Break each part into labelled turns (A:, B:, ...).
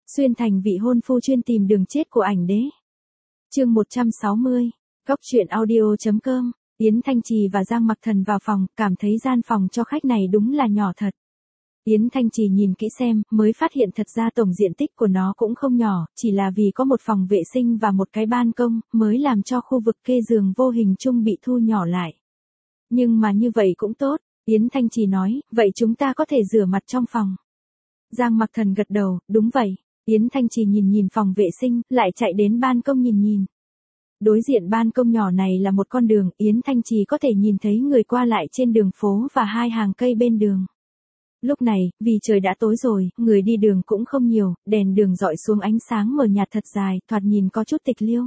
A: Xuyên thành vị hôn phu chuyên tìm đường chết của ảnh đế. Chương 160. Góc truyện audio.com. Yến Thanh Trì và Giang Mặc Thần vào phòng, cảm thấy gian phòng cho khách này đúng là nhỏ thật. Yến Thanh Trì nhìn kỹ xem, mới phát hiện thật ra tổng diện tích của nó cũng không nhỏ, chỉ là vì có một phòng vệ sinh và một cái ban công, mới làm cho khu vực kê giường vô hình chung bị thu nhỏ lại. Nhưng mà như vậy cũng tốt, Yến Thanh Trì nói, vậy chúng ta có thể rửa mặt trong phòng. Giang Mặc Thần gật đầu, đúng vậy. Yến Thanh Trì nhìn phòng vệ sinh, lại chạy đến ban công nhìn. Đối diện ban công nhỏ này là một con đường, Yến Thanh Trì có thể nhìn thấy người qua lại trên đường phố và hai hàng cây bên đường. Lúc này, vì trời đã tối rồi, người đi đường cũng không nhiều, đèn đường dọi xuống ánh sáng mờ nhạt thật dài, thoạt nhìn có chút tịch liêu.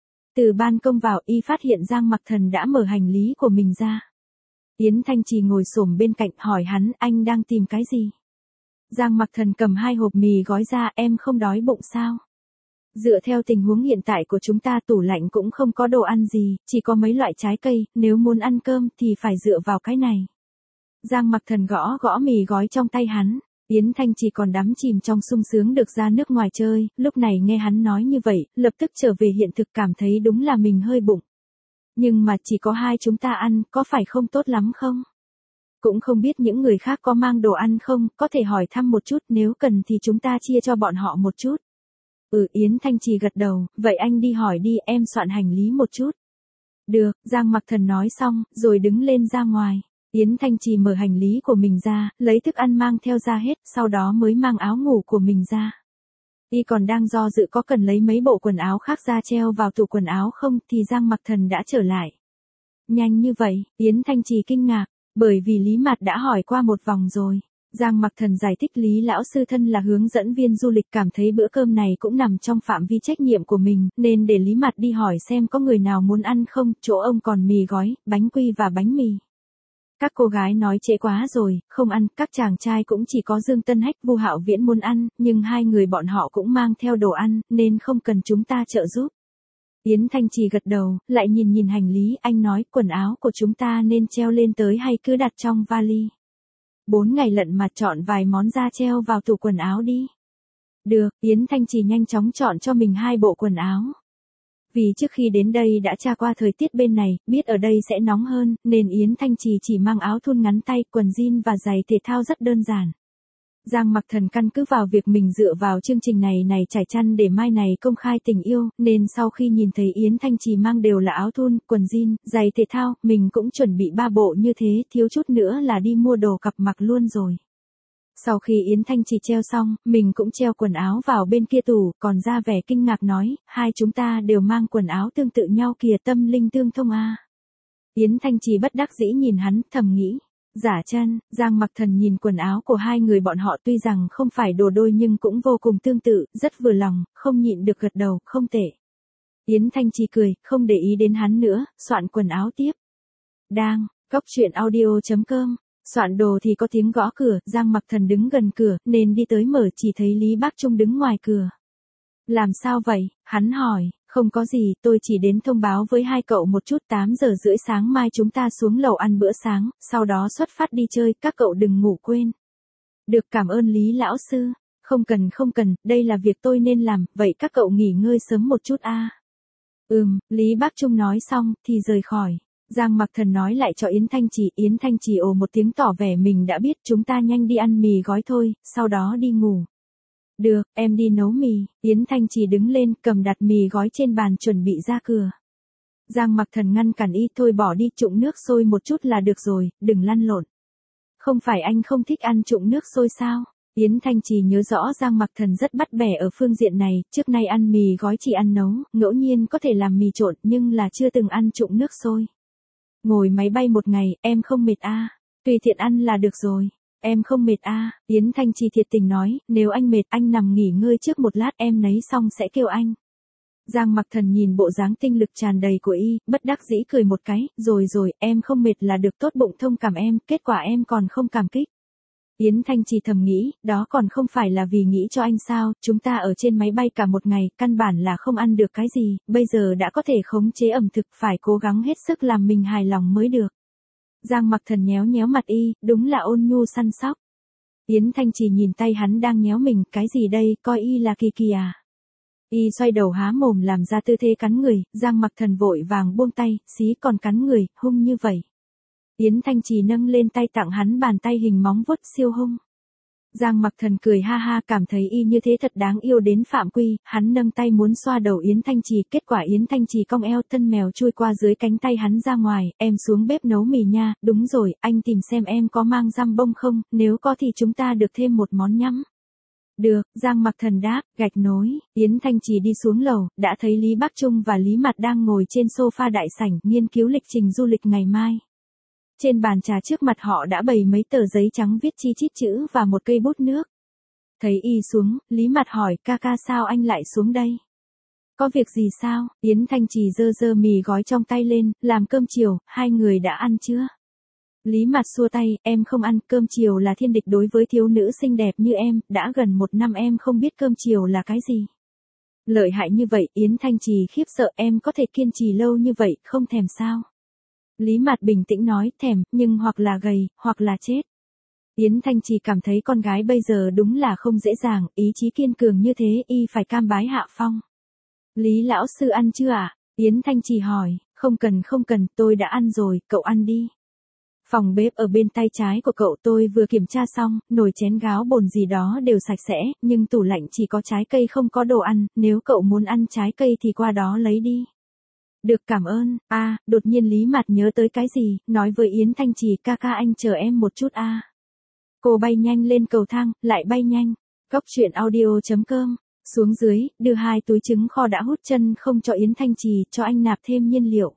A: Từ ban công vào, y phát hiện Giang Mặc Thần đã mở hành lý của mình ra. Yến Thanh Trì ngồi xổm bên cạnh hỏi hắn, anh đang tìm cái gì? Giang Mặc Thần cầm 2 hộp mì gói ra, em không đói bụng sao? Dựa theo tình huống hiện tại của chúng ta, tủ lạnh cũng không có đồ ăn gì, chỉ có mấy loại trái cây, nếu muốn ăn cơm thì phải dựa vào cái này. Giang Mặc Thần gõ mì gói trong tay hắn. Yến Thanh Trì còn đắm chìm trong sung sướng được ra nước ngoài chơi, lúc này nghe hắn nói như vậy, lập tức trở về hiện thực, cảm thấy đúng là mình hơi bụng. Nhưng mà chỉ có hai chúng ta ăn, có phải không tốt lắm không? Cũng không biết những người khác có mang đồ ăn không, có thể hỏi thăm một chút, nếu cần thì chúng ta chia cho bọn họ một chút. Yến Thanh Trì gật đầu, vậy anh đi hỏi đi, em soạn hành lý một chút. Được, Giang Mặc Thần nói xong, rồi đứng lên ra ngoài. Yến Thanh Trì mở hành lý của mình ra, lấy thức ăn mang theo ra hết, sau đó mới mang áo ngủ của mình ra. Y còn đang do dự có cần lấy mấy bộ quần áo khác ra treo vào tủ quần áo không, thì Giang Mặc Thần đã trở lại. Nhanh như vậy, Yến Thanh Trì kinh ngạc, bởi vì Lý Mạt đã hỏi qua một vòng rồi. Giang Mặc Thần giải thích Lý lão sư thân là hướng dẫn viên du lịch, cảm thấy bữa cơm này cũng nằm trong phạm vi trách nhiệm của mình, nên để Lý Mạt đi hỏi xem có người nào muốn ăn không, chỗ ông còn mì gói, bánh quy và bánh mì. Các cô gái nói trễ quá rồi, không ăn, các chàng trai cũng chỉ có Dương Tân Hách, Vu Hạo Viễn muốn ăn, nhưng hai người bọn họ cũng mang theo đồ ăn, nên không cần chúng ta trợ giúp. Yến Thanh Trì gật đầu, lại nhìn hành lý, anh nói quần áo của chúng ta nên treo lên tới hay cứ đặt trong vali. 4 ngày lận mà, chọn vài món ra treo vào tủ quần áo đi. Được, Yến Thanh Trì nhanh chóng chọn cho mình 2 bộ quần áo. Vì trước khi đến đây đã tra qua thời tiết bên này, biết ở đây sẽ nóng hơn, nên Yến Thanh Trì chỉ mang áo thun ngắn tay, quần jean và giày thể thao rất đơn giản. Giang Mặc Thần căn cứ vào việc mình dựa vào chương trình này trải chăn để mai này công khai tình yêu, nên sau khi nhìn thấy Yến Thanh Trì mang đều là áo thun, quần jean, giày thể thao, mình cũng chuẩn bị 3 bộ như thế, thiếu chút nữa là đi mua đồ cặp mặc luôn rồi. Sau khi Yến Thanh Trì treo xong, mình cũng treo quần áo vào bên kia tủ, còn ra vẻ kinh ngạc nói, hai chúng ta đều mang quần áo tương tự nhau kìa, tâm linh tương thông a. Yến Thanh Trì bất đắc dĩ nhìn hắn, thầm nghĩ. Giả chân, Giang Mặc Thần nhìn quần áo của hai người bọn họ tuy rằng không phải đồ đôi nhưng cũng vô cùng tương tự, rất vừa lòng, không nhịn được gật đầu, không tệ. Yến Thanh Trì cười, không để ý đến hắn nữa, soạn quần áo tiếp. Góc truyện audio.com. Soạn đồ thì có tiếng gõ cửa, Giang Mặc Thần đứng gần cửa, nên đi tới mở, chỉ thấy Lý Bác Trung đứng ngoài cửa. Làm sao vậy? Hắn hỏi, không có gì, tôi chỉ đến thông báo với hai cậu một chút, 8 giờ rưỡi sáng mai chúng ta xuống lầu ăn bữa sáng, sau đó xuất phát đi chơi, các cậu đừng ngủ quên. Được, cảm ơn Lý lão sư. Không cần, đây là việc tôi nên làm, vậy các cậu nghỉ ngơi sớm một chút a. Lý Bác Trung nói xong, thì rời khỏi. Giang Mặc Thần nói lại cho Yến Thanh Trì ồ một tiếng tỏ vẻ mình đã biết, chúng ta nhanh đi ăn mì gói thôi, sau đó đi ngủ. Được, em đi nấu mì. Yến Thanh Trì đứng lên, cầm đặt mì gói trên bàn chuẩn bị ra cửa. Giang Mặc Thần ngăn cản y, thôi bỏ đi, trụng nước sôi một chút là được rồi, đừng lăn lộn. Không phải anh không thích ăn trụng nước sôi sao? Yến Thanh Trì nhớ rõ Giang Mặc Thần rất bắt bẻ ở phương diện này, trước nay ăn mì gói chỉ ăn nấu, ngẫu nhiên có thể làm mì trộn, nhưng là chưa từng ăn trụng nước sôi. Ngồi máy bay một ngày, em không mệt a? Tùy tiện ăn là được rồi. Em không mệt a? Yến Thanh Trì thiệt tình nói, nếu anh mệt anh nằm nghỉ ngơi trước một lát, em nấy xong sẽ kêu anh. Giang Mặc Thần nhìn bộ dáng tinh lực tràn đầy của y, bất đắc dĩ cười một cái, rồi, em không mệt là được, tốt bụng thông cảm em, kết quả em còn không cảm kích. Yến Thanh Trì thầm nghĩ, đó còn không phải là vì nghĩ cho anh sao, chúng ta ở trên máy bay cả một ngày, căn bản là không ăn được cái gì, bây giờ đã có thể khống chế ẩm thực, phải cố gắng hết sức làm mình hài lòng mới được. Giang Mặc Thần nhéo mặt y, đúng là ôn nhu săn sóc. Yến Thanh Trì nhìn tay hắn đang nhéo mình, cái gì đây, coi y là Kỳ Kỳ à? Y xoay đầu há mồm làm ra tư thế cắn người, Giang Mặc Thần vội vàng buông tay, xí còn cắn người, hung như vậy. Yến Thanh Trì nâng lên tay tặng hắn bàn tay hình móng vuốt siêu hung. Giang Mặc Thần cười ha ha, cảm thấy y như thế thật đáng yêu đến phạm quy, hắn nâng tay muốn xoa đầu Yến Thanh Trì, kết quả Yến Thanh Trì cong eo, thân mèo chui qua dưới cánh tay hắn ra ngoài, em xuống bếp nấu mì nha, đúng rồi, anh tìm xem em có mang giam bông không, nếu có thì chúng ta được thêm một món nhắm. Được, Giang Mặc Thần đáp, gạch nối, Yến Thanh Trì đi xuống lầu, đã thấy Lý Bắc Trung và Lý Mạt đang ngồi trên sofa đại sảnh, nghiên cứu lịch trình du lịch ngày mai. Trên bàn trà trước mặt họ đã bày mấy tờ giấy trắng viết chi chít chữ và một cây bút nước. Thấy y xuống, Lý Mạt hỏi, ca ca sao anh lại xuống đây? Có việc gì sao? Yến Thanh Trì giơ giơ mì gói trong tay lên, làm cơm chiều, hai người đã ăn chưa? Lý Mạt xua tay, em không ăn, cơm chiều là thiên địch đối với thiếu nữ xinh đẹp như em, đã gần 1 năm em không biết cơm chiều là cái gì. Lợi hại như vậy, Yến Thanh Trì khiếp sợ, em có thể kiên trì lâu như vậy, không thèm sao? Lý Mạt bình tĩnh nói, thèm, nhưng hoặc là gầy, hoặc là chết. Yến Thanh Trì cảm thấy con gái bây giờ đúng là không dễ dàng, ý chí kiên cường như thế, y phải cam bái hạ phong. Lý lão sư ăn chưa ạ? Yến Thanh Trì hỏi, không cần, tôi đã ăn rồi, cậu ăn đi. Phòng bếp ở bên tay trái của cậu tôi vừa kiểm tra xong, nồi chén gáo bồn gì đó đều sạch sẽ, nhưng tủ lạnh chỉ có trái cây không có đồ ăn, nếu cậu muốn ăn trái cây thì qua đó lấy đi. Được, cảm ơn. Đột nhiên Lý Mạt nhớ tới cái gì, nói với Yến Thanh Trì, ca ca anh chờ em một chút a. Cô bay nhanh lên cầu thang, lại bay nhanh. Góc truyện audio.com. Xuống dưới, đưa 2 túi trứng kho đã hút chân không cho Yến Thanh Trì, cho anh nạp thêm nhiên liệu.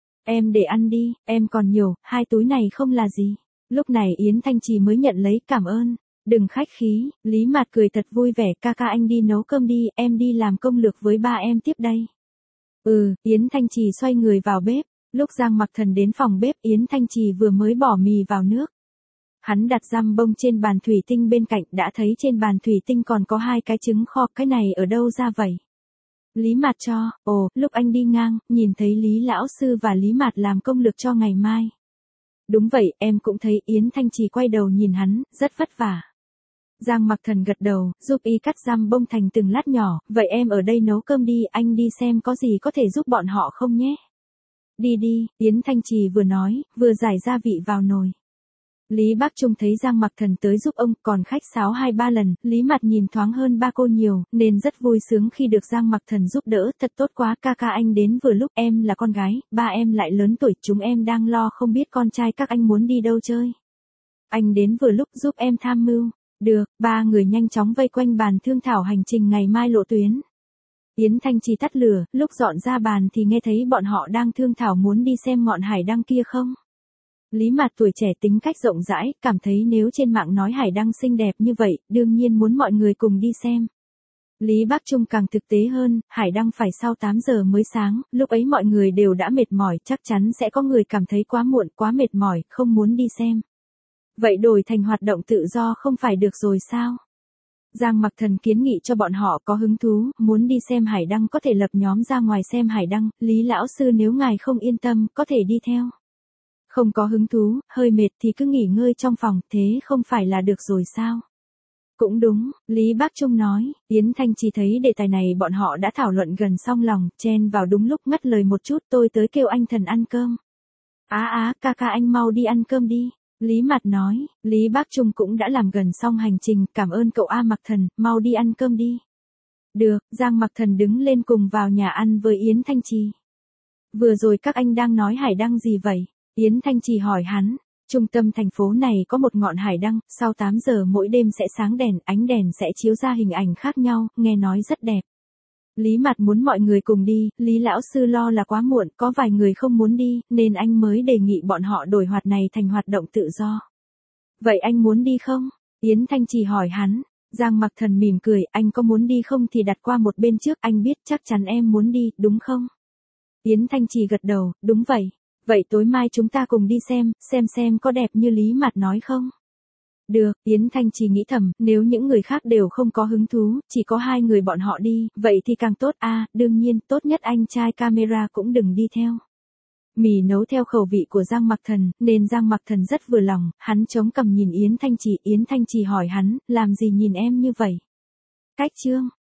A: Em để ăn đi, em còn nhiều, 2 túi này không là gì. Lúc này Yến Thanh Trì mới nhận lấy, cảm ơn. Đừng khách khí, Lý Mạt cười thật vui vẻ, ca ca anh đi nấu cơm đi, em đi làm công lược với ba em tiếp đây. Yến Thanh Trì xoay người vào bếp, lúc Giang Mặc Thần đến phòng bếp, Yến Thanh Trì vừa mới bỏ mì vào nước. Hắn đặt giam bông trên bàn thủy tinh bên cạnh, đã thấy trên bàn thủy tinh còn có 2 cái trứng kho, cái này ở đâu ra vậy? Lý Mạt cho, lúc anh đi ngang, nhìn thấy Lý lão sư và Lý Mạt làm công lược cho ngày mai. Đúng vậy, em cũng thấy. Yến Thanh Trì quay đầu nhìn hắn, rất vất vả. Giang Mặc Thần gật đầu, giúp y cắt giam bông thành từng lát nhỏ, vậy em ở đây nấu cơm đi, anh đi xem có gì có thể giúp bọn họ không nhé. Đi, Yến Thanh Trì vừa nói, vừa giải gia vị vào nồi. Lý Bắc Trung thấy Giang Mặc Thần tới giúp ông, còn khách sáo 2-3 lần, Lý Mạt nhìn thoáng hơn ba cô nhiều, nên rất vui sướng khi được Giang Mặc Thần giúp đỡ, thật tốt quá, ca ca anh đến vừa lúc, em là con gái, ba em lại lớn tuổi, chúng em đang lo không biết con trai các anh muốn đi đâu chơi. Anh đến vừa lúc giúp em tham mưu. Được, 3 người nhanh chóng vây quanh bàn thương thảo hành trình ngày mai lộ tuyến. Yến Thanh Trì tắt lửa, lúc dọn ra bàn thì nghe thấy bọn họ đang thương thảo muốn đi xem ngọn hải đăng kia không. Lý Mạt tuổi trẻ tính cách rộng rãi, cảm thấy nếu trên mạng nói hải đăng xinh đẹp như vậy, đương nhiên muốn mọi người cùng đi xem. Lý Bắc Trung càng thực tế hơn, hải đăng phải sau 8 giờ mới sáng, lúc ấy mọi người đều đã mệt mỏi, chắc chắn sẽ có người cảm thấy quá muộn, quá mệt mỏi, không muốn đi xem. Vậy đổi thành hoạt động tự do không phải được rồi sao? Giang Mặc Thần kiến nghị cho bọn họ có hứng thú, muốn đi xem hải đăng có thể lập nhóm ra ngoài xem hải đăng, Lý lão sư nếu ngài không yên tâm, có thể đi theo. Không có hứng thú, hơi mệt thì cứ nghỉ ngơi trong phòng, thế không phải là được rồi sao? Cũng đúng, Lý Bắc Trung nói. Yến Thanh Trì thấy đề tài này bọn họ đã thảo luận gần xong lòng, chen vào đúng lúc, ngắt lời một chút, tôi tới kêu anh Thần ăn cơm. Ca ca anh mau đi ăn cơm đi. Lý Mạt nói, Lý Bắc Trung cũng đã làm gần xong hành trình, cảm ơn cậu Mặc Thần, mau đi ăn cơm đi. Được, Giang Mặc Thần đứng lên cùng vào nhà ăn với Yến Thanh Trì. Vừa rồi các anh đang nói hải đăng gì vậy? Yến Thanh Trì hỏi hắn. Trung tâm thành phố này có một ngọn hải đăng, sau 8 giờ mỗi đêm sẽ sáng đèn, ánh đèn sẽ chiếu ra hình ảnh khác nhau, nghe nói rất đẹp. Lý Mạt muốn mọi người cùng đi, Lý lão sư lo là quá muộn, có vài người không muốn đi, nên anh mới đề nghị bọn họ đổi hoạt này thành hoạt động tự do. Vậy anh muốn đi không? Yến Thanh Trì hỏi hắn. Giang Mặc Thần mỉm cười, anh có muốn đi không thì đặt qua một bên trước, anh biết chắc chắn em muốn đi, đúng không? Yến Thanh Trì gật đầu, đúng vậy. Vậy tối mai chúng ta cùng đi xem có đẹp như Lý Mạt nói không? Được, Yến Thanh Trì nghĩ thầm, nếu những người khác đều không có hứng thú, chỉ có 2 người bọn họ đi, vậy thì càng tốt. Đương nhiên, tốt nhất anh trai camera cũng đừng đi theo. Mì nấu theo khẩu vị của Giang Mặc Thần, nên Giang Mặc Thần rất vừa lòng, hắn chống cằm nhìn Yến Thanh Trì hỏi hắn, làm gì nhìn em như vậy? Cách Trương,